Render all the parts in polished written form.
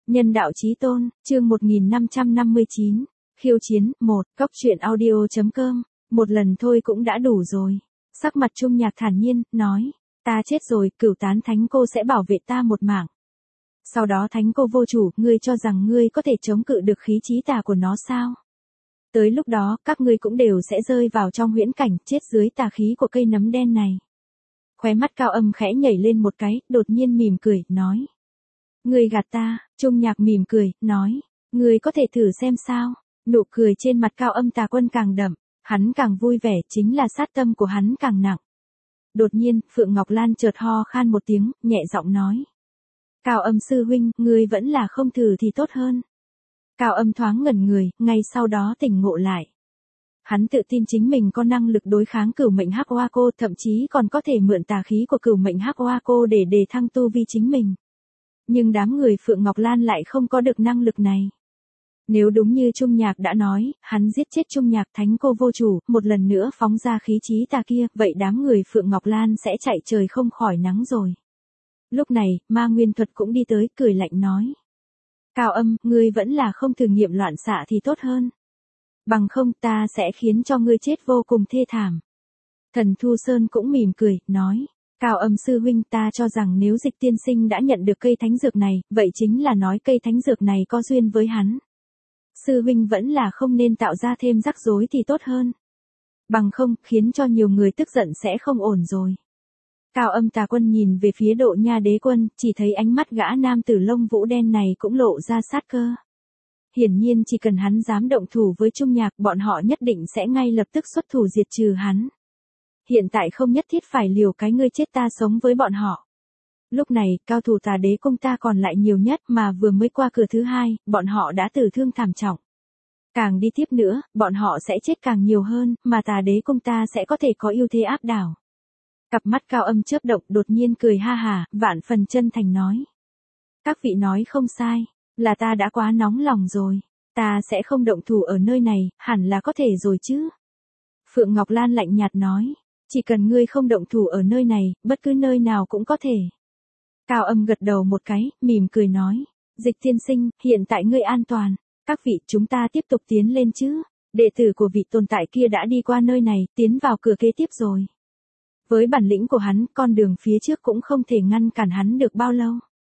Nhân đạo chí tôn, chương 1559, khiêu chiến, 1, cóc truyện audio.com, một lần thôi cũng đã đủ rồi. Sắc mặt Trung Nhạc thản nhiên, nói, ta chết rồi, Cửu Tán Thánh Cô sẽ bảo vệ ta một mạng. Sau đó Thánh Cô vô chủ, ngươi cho rằng ngươi có thể chống cự được khí chí tà của nó sao? Tới lúc đó, các ngươi cũng đều sẽ rơi vào trong huyễn cảnh, chết dưới tà khí của cây nấm đen này. Khóe mắt Cao Âm khẽ nhảy lên một cái, đột nhiên mỉm cười, nói. Ngươi gạt ta, Trung Nhạc mỉm cười, nói. Ngươi có thể thử xem sao? Nụ cười trên mặt Cao Âm Tà Quân càng đậm, hắn càng vui vẻ, chính là sát tâm của hắn càng nặng. Đột nhiên, Phượng Ngọc Lan chợt ho khan một tiếng, nhẹ giọng nói. Cao Âm sư huynh, ngươi vẫn là không thử thì tốt hơn. Cao Âm thoáng ngẩn người, ngay sau đó tỉnh ngộ lại. Hắn tự tin chính mình có năng lực đối kháng cửu mệnh hắc hoa cô, thậm chí còn có thể mượn tà khí của cửu mệnh hắc hoa cô để đề thăng tu vi chính mình. Nhưng đám người Phượng Ngọc Lan lại không có được năng lực này. Nếu đúng như Trung Nhạc đã nói, hắn giết chết Trung Nhạc Thánh Cô vô chủ, một lần nữa phóng ra khí chí tà kia, vậy đám người Phượng Ngọc Lan sẽ chạy trời không khỏi nắng rồi. Lúc này, Ma Nguyên Thuật cũng đi tới, cười lạnh nói. Cao Âm, ngươi vẫn là không thử nghiệm loạn xạ thì tốt hơn. Bằng không ta sẽ khiến cho ngươi chết vô cùng thê thảm. Thần Thu Sơn cũng mỉm cười, nói. Cao Âm sư huynh, ta cho rằng nếu Dịch tiên sinh đã nhận được cây thánh dược này, vậy chính là nói cây thánh dược này có duyên với hắn. Sư huynh vẫn là không nên tạo ra thêm rắc rối thì tốt hơn. Bằng không, khiến cho nhiều người tức giận sẽ không ổn rồi. Cao Âm Tà Quân nhìn về phía Độ Nha Đế Quân, chỉ thấy ánh mắt gã nam tử lông vũ đen này cũng lộ ra sát cơ. Hiển nhiên chỉ cần hắn dám động thủ với Trung Nhạc, bọn họ nhất định sẽ ngay lập tức xuất thủ diệt trừ hắn. Hiện tại không nhất thiết phải liều cái ngươi chết ta sống với bọn họ. Lúc này, cao thủ Tà Đế Cung ta còn lại nhiều nhất, mà vừa mới qua cửa thứ hai, bọn họ đã tử thương thảm trọng. Càng đi tiếp nữa, bọn họ sẽ chết càng nhiều hơn, mà Tà Đế Cung ta sẽ có thể có ưu thế áp đảo. Cặp mắt Cao Âm chớp động, đột nhiên cười ha hà, vạn phần chân thành nói. Các vị nói không sai, là ta đã quá nóng lòng rồi. Ta sẽ không động thủ ở nơi này, hẳn là có thể rồi chứ. Phượng Ngọc Lan lạnh nhạt nói. Chỉ cần ngươi không động thủ ở nơi này, bất cứ nơi nào cũng có thể. Cao Âm gật đầu một cái, mỉm cười nói. Dịch tiên sinh, hiện tại ngươi an toàn. Các vị, chúng ta tiếp tục tiến lên chứ. Đệ tử của vị tồn tại kia đã đi qua nơi này, tiến vào cửa kế tiếp rồi. Với bản lĩnh của hắn, con đường phía trước cũng không thể ngăn cản hắn được bao lâu.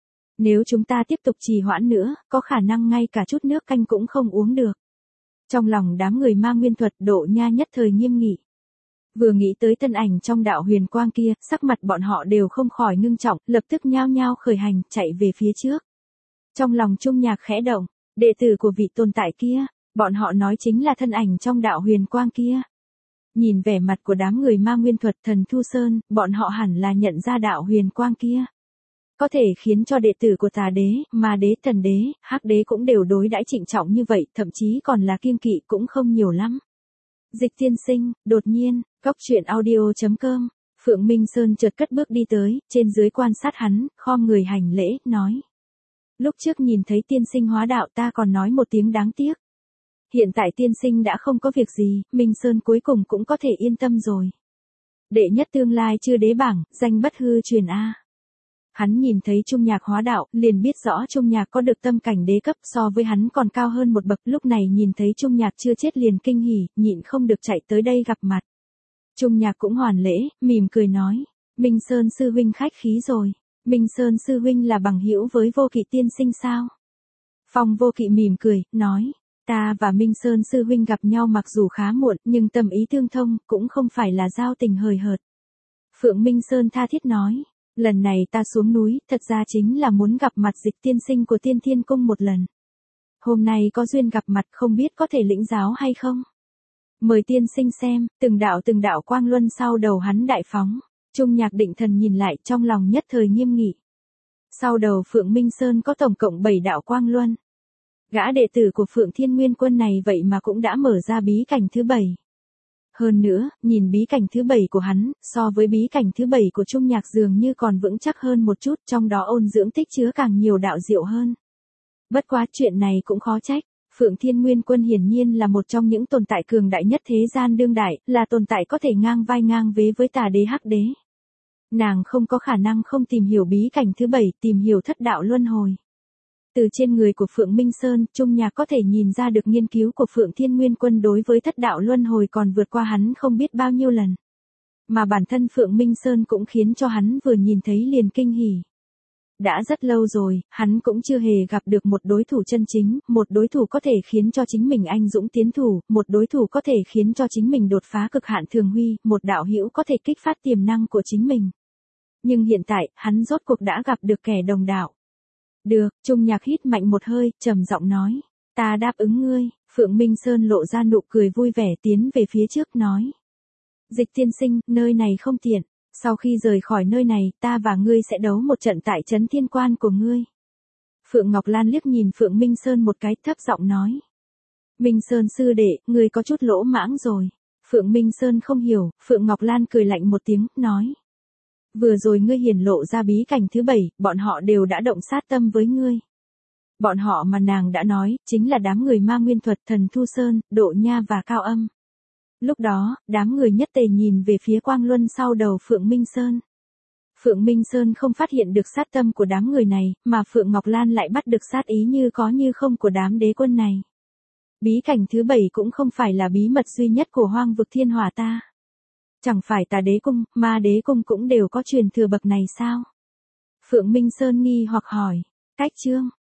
Nếu chúng ta tiếp tục trì hoãn nữa, có khả năng ngay cả chút nước canh cũng không uống được. Trong lòng đám người Ma Nguyên Thuật, Độ Nha nhất thời nghiêm nghị. Vừa nghĩ tới thân ảnh trong đạo huyền quang kia, sắc mặt bọn họ đều không khỏi ngưng trọng, lập tức nhao nhao khởi hành, chạy về phía trước. Trong lòng Trung Nhạc khẽ động, đệ tử của vị tồn tại kia, bọn họ nói chính là thân ảnh trong đạo huyền quang kia. Nhìn vẻ mặt của đám người Ma Nguyên Thuật, Thần Thu Sơn, bọn họ hẳn là nhận ra đạo huyền quang kia. Có thể khiến cho đệ tử của Tà Đế, Ma Đế, Thần Đế, Hắc Đế cũng đều đối đãi trịnh trọng như vậy, thậm chí còn là kiêng kỵ cũng không nhiều lắm. Dịch tiên sinh, đột nhiên, cóc truyện audio.com, Phượng Minh Sơn chợt cất bước đi tới, trên dưới quan sát hắn, khom người hành lễ, nói. Lúc trước nhìn thấy tiên sinh hóa đạo ta còn nói một tiếng đáng tiếc. Hiện tại tiên sinh đã không có việc gì, Minh Sơn cuối cùng cũng có thể yên tâm rồi. Đệ nhất tương lai chưa đế bảng, danh bất hư truyền A. Hắn nhìn thấy Trung Nhạc hóa đạo, liền biết rõ Trung Nhạc có được tâm cảnh đế cấp, so với hắn còn cao hơn một bậc. Lúc này nhìn thấy Trung Nhạc chưa chết liền kinh hỉ, nhịn không được chạy tới đây gặp mặt. Trung Nhạc cũng hoàn lễ, mỉm cười nói. Minh Sơn sư huynh khách khí rồi. Minh Sơn sư huynh là bằng hữu với Vô Kỵ tiên sinh sao? Phong Vô Kỵ mỉm cười, nói. Ta và Minh Sơn sư huynh gặp nhau mặc dù khá muộn, nhưng tâm ý tương thông, cũng không phải là giao tình hời hợt. Phượng Minh Sơn tha thiết nói. Lần này ta xuống núi, thật ra chính là muốn gặp mặt Dịch tiên sinh của Tiên Thiên Cung một lần. Hôm nay có duyên gặp mặt, không biết có thể lĩnh giáo hay không? Mời tiên sinh xem, từng đạo quang luân sau đầu hắn đại phóng. Trung Nhạc định thần nhìn lại, trong lòng nhất thời nghiêm nghị. Sau đầu Phượng Minh Sơn có tổng cộng 7 đạo quang luân. Gã đệ tử của Phượng Thiên Nguyên Quân này vậy mà cũng đã mở ra bí cảnh thứ 7. Hơn nữa, nhìn bí cảnh thứ 7 của hắn, so với bí cảnh thứ 7 của Trung Nhạc dường như còn vững chắc hơn một chút, trong đó ôn dưỡng tích chứa càng nhiều đạo diệu hơn. Bất quá chuyện này cũng khó trách, Phượng Thiên Nguyên Quân hiển nhiên là một trong những tồn tại cường đại nhất thế gian đương đại, là tồn tại có thể ngang vai ngang vế với Tà Đế Hắc Đế. Nàng không có khả năng không tìm hiểu bí cảnh thứ 7, tìm hiểu thất đạo luân hồi. Từ trên người của Phượng Minh Sơn, Trung Nhạc có thể nhìn ra được nghiên cứu của Phượng Thiên Nguyên Quân đối với thất đạo luân hồi còn vượt qua hắn không biết bao nhiêu lần. Mà bản thân Phượng Minh Sơn cũng khiến cho hắn vừa nhìn thấy liền kinh hỉ. Đã rất lâu rồi, hắn cũng chưa hề gặp được một đối thủ chân chính, một đối thủ có thể khiến cho chính mình anh dũng tiến thủ, một đối thủ có thể khiến cho chính mình đột phá cực hạn thường huy, một đạo hữu có thể kích phát tiềm năng của chính mình. Nhưng hiện tại, hắn rốt cuộc đã gặp được kẻ đồng đạo. Được, Trung Nhạc hít mạnh một hơi, trầm giọng nói. Ta đáp ứng ngươi. Phượng Minh Sơn lộ ra nụ cười vui vẻ tiến về phía trước nói. Dịch tiên sinh, nơi này không tiện. Sau khi rời khỏi nơi này, ta và ngươi sẽ đấu một trận tại trấn thiên quan của ngươi. Phượng Ngọc Lan liếc nhìn Phượng Minh Sơn một cái, thấp giọng nói. Minh Sơn sư đệ, ngươi có chút lỗ mãng rồi. Phượng Minh Sơn không hiểu, Phượng Ngọc Lan cười lạnh một tiếng, nói. Vừa rồi ngươi hiển lộ ra bí cảnh thứ 7, bọn họ đều đã động sát tâm với ngươi. Bọn họ mà nàng đã nói, chính là đám người ma nguyên thuật thần Thu Sơn, Độ Nha và Cao Âm. Lúc đó, đám người nhất tề nhìn về phía Quang Luân sau đầu Phượng Minh Sơn. Phượng Minh Sơn không phát hiện được sát tâm của đám người này, mà Phượng Ngọc Lan lại bắt được sát ý như có như không của đám đế quân này. Bí cảnh thứ 7 cũng không phải là bí mật duy nhất của Hoang vực Thiên Hỏa ta. Chẳng phải Tà Đế Cung, Ma Đế Cung cũng đều có truyền thừa bậc này sao? Phượng Minh Sơn nghi hoặc hỏi. Cách chương.